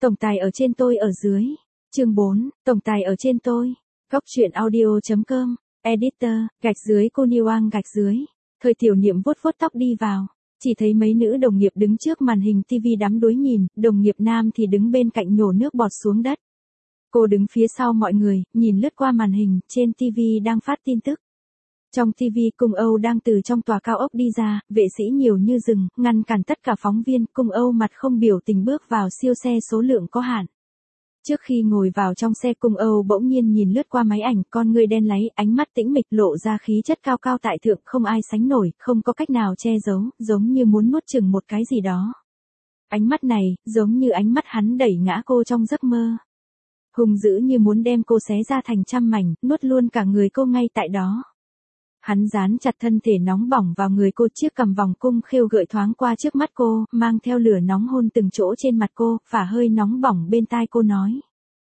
Tổng tài ở trên tôi ở dưới. Chương 4, tổng tài ở trên tôi. Góc truyện audio.com. Editor, cô Niwang _ Thời Tiểu Niệm vuốt vuốt tóc đi vào. Chỉ thấy mấy nữ đồng nghiệp đứng trước màn hình TV đắm đuối nhìn, đồng nghiệp nam thì đứng bên cạnh nhổ nước bọt xuống đất. Cô đứng phía sau mọi người, nhìn lướt qua màn hình, trên TV đang phát tin tức. Trong TV Cung Âu đang từ trong tòa cao ốc đi ra, vệ sĩ nhiều như rừng, ngăn cản tất cả phóng viên, Cung Âu mặt không biểu tình bước vào siêu xe số lượng có hạn. Trước khi ngồi vào trong xe Cung Âu bỗng nhiên nhìn lướt qua máy ảnh, con người đen láy, ánh mắt tĩnh mịch lộ ra khí chất cao cao tại thượng không ai sánh nổi, không có cách nào che giấu, giống như muốn nuốt chửng một cái gì đó. Ánh mắt này, giống như ánh mắt hắn đẩy ngã cô trong giấc mơ. Hung dữ như muốn đem cô xé ra thành trăm mảnh, nuốt luôn cả người cô ngay tại đó. Hắn dán chặt thân thể nóng bỏng vào người cô, chiếc cằm vòng cung khêu gợi thoáng qua trước mắt cô, mang theo lửa nóng hôn từng chỗ trên mặt cô, phả hơi nóng bỏng bên tai cô nói.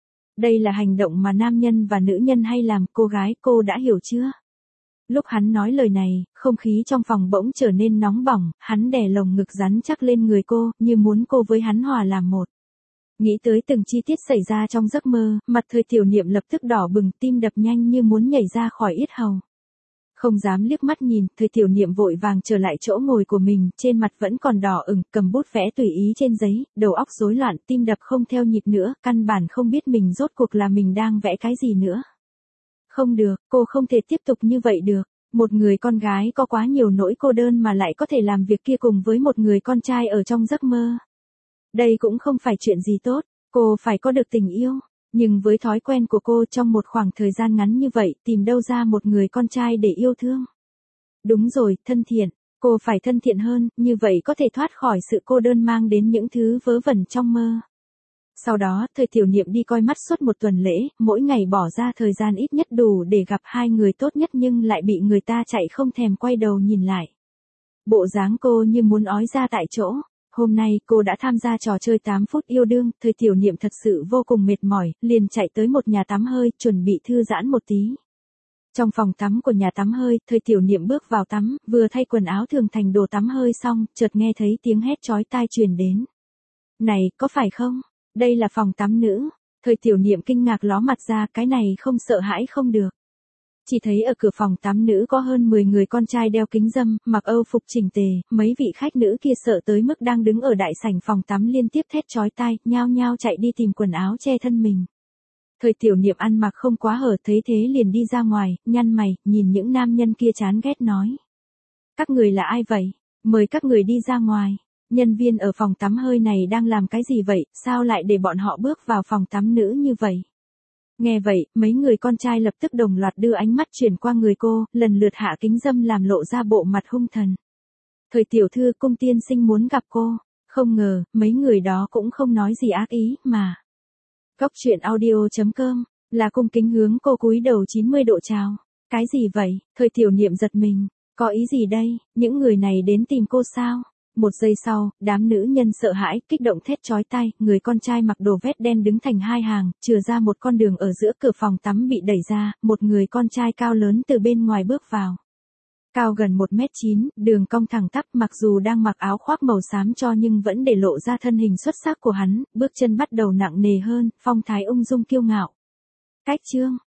Đây là hành động mà nam nhân và nữ nhân hay làm, cô gái, cô đã hiểu chưa? Lúc hắn nói lời này, không khí trong phòng bỗng trở nên nóng bỏng, hắn đè lồng ngực rắn chắc lên người cô, như muốn cô với hắn hòa làm một. Nghĩ tới từng chi tiết xảy ra trong giấc mơ, mặt Thời Tiểu Niệm lập tức đỏ bừng, tim đập nhanh như muốn nhảy ra khỏi yết hầu. Không dám liếc mắt nhìn, Thời Tiểu Niệm vội vàng trở lại chỗ ngồi của mình, trên mặt vẫn còn đỏ ửng, cầm bút vẽ tùy ý trên giấy, đầu óc rối loạn, tim đập không theo nhịp nữa, căn bản không biết mình rốt cuộc là mình đang vẽ cái gì nữa. Không được, cô không thể tiếp tục như vậy được. Một người con gái có quá nhiều nỗi cô đơn mà lại có thể làm việc kia cùng với một người con trai ở trong giấc mơ. Đây cũng không phải chuyện gì tốt, cô phải có được tình yêu. Nhưng với thói quen của cô trong một khoảng thời gian ngắn như vậy, tìm đâu ra một người con trai để yêu thương. Đúng rồi, thân thiện, cô phải thân thiện hơn, như vậy có thể thoát khỏi sự cô đơn mang đến những thứ vớ vẩn trong mơ. Sau đó, Thời Tiểu Niệm đi coi mắt suốt một tuần lễ, mỗi ngày bỏ ra thời gian ít nhất đủ để gặp hai người tốt nhất nhưng lại bị người ta chạy không thèm quay đầu nhìn lại. Bộ dáng cô như muốn ói ra tại chỗ. Hôm nay cô đã tham gia trò chơi 8 phút yêu đương, Thời Tiểu Niệm thật sự vô cùng mệt mỏi, liền chạy tới một nhà tắm hơi, chuẩn bị thư giãn một tí. Trong phòng tắm của nhà tắm hơi, Thời Tiểu Niệm bước vào tắm, vừa thay quần áo thường thành đồ tắm hơi xong, chợt nghe thấy tiếng hét chói tai truyền đến. Này, có phải không? Đây là phòng tắm nữ. Thời Tiểu Niệm kinh ngạc ló mặt ra, cái này không sợ hãi không được. Chỉ thấy ở cửa phòng tắm nữ có hơn 10 người con trai đeo kính râm, mặc Âu phục chỉnh tề, mấy vị khách nữ kia sợ tới mức đang đứng ở đại sảnh phòng tắm liên tiếp thét chói tai, nhao nhao chạy đi tìm quần áo che thân mình. Thời Tiểu Niệm ăn mặc không quá hở thấy thế liền đi ra ngoài, nhăn mày, nhìn những nam nhân kia chán ghét nói. Các người là ai vậy? Mời các người đi ra ngoài. Nhân viên ở phòng tắm hơi này đang làm cái gì vậy, sao lại để bọn họ bước vào phòng tắm nữ như vậy? Nghe vậy, mấy người con trai lập tức đồng loạt đưa ánh mắt chuyển qua người cô, lần lượt hạ kính râm làm lộ ra bộ mặt hung thần. Thời tiểu thư, Cung tiên sinh muốn gặp cô. Không ngờ, mấy người đó cũng không nói gì ác ý, mà. Góc truyện audio.com, là cung kính hướng cô cúi đầu 90 độ chào. Cái gì vậy? Thời Tiểu Niệm giật mình. Có ý gì đây? Những người này đến tìm cô sao? Một giây sau, đám nữ nhân sợ hãi, kích động thét chói tai, người con trai mặc đồ vest đen đứng thành hai hàng, chừa ra một con đường ở giữa, cửa phòng tắm bị đẩy ra, một người con trai cao lớn từ bên ngoài bước vào. Cao gần 1m9, đường cong thẳng tắp, mặc dù đang mặc áo khoác màu xám cho nhưng vẫn để lộ ra thân hình xuất sắc của hắn, bước chân bắt đầu nặng nề hơn, phong thái ung dung kiêu ngạo. Cách chương